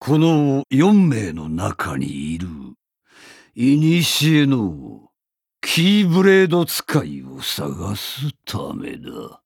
この4名の中にいる、古のキーブレード使いを探すためだ。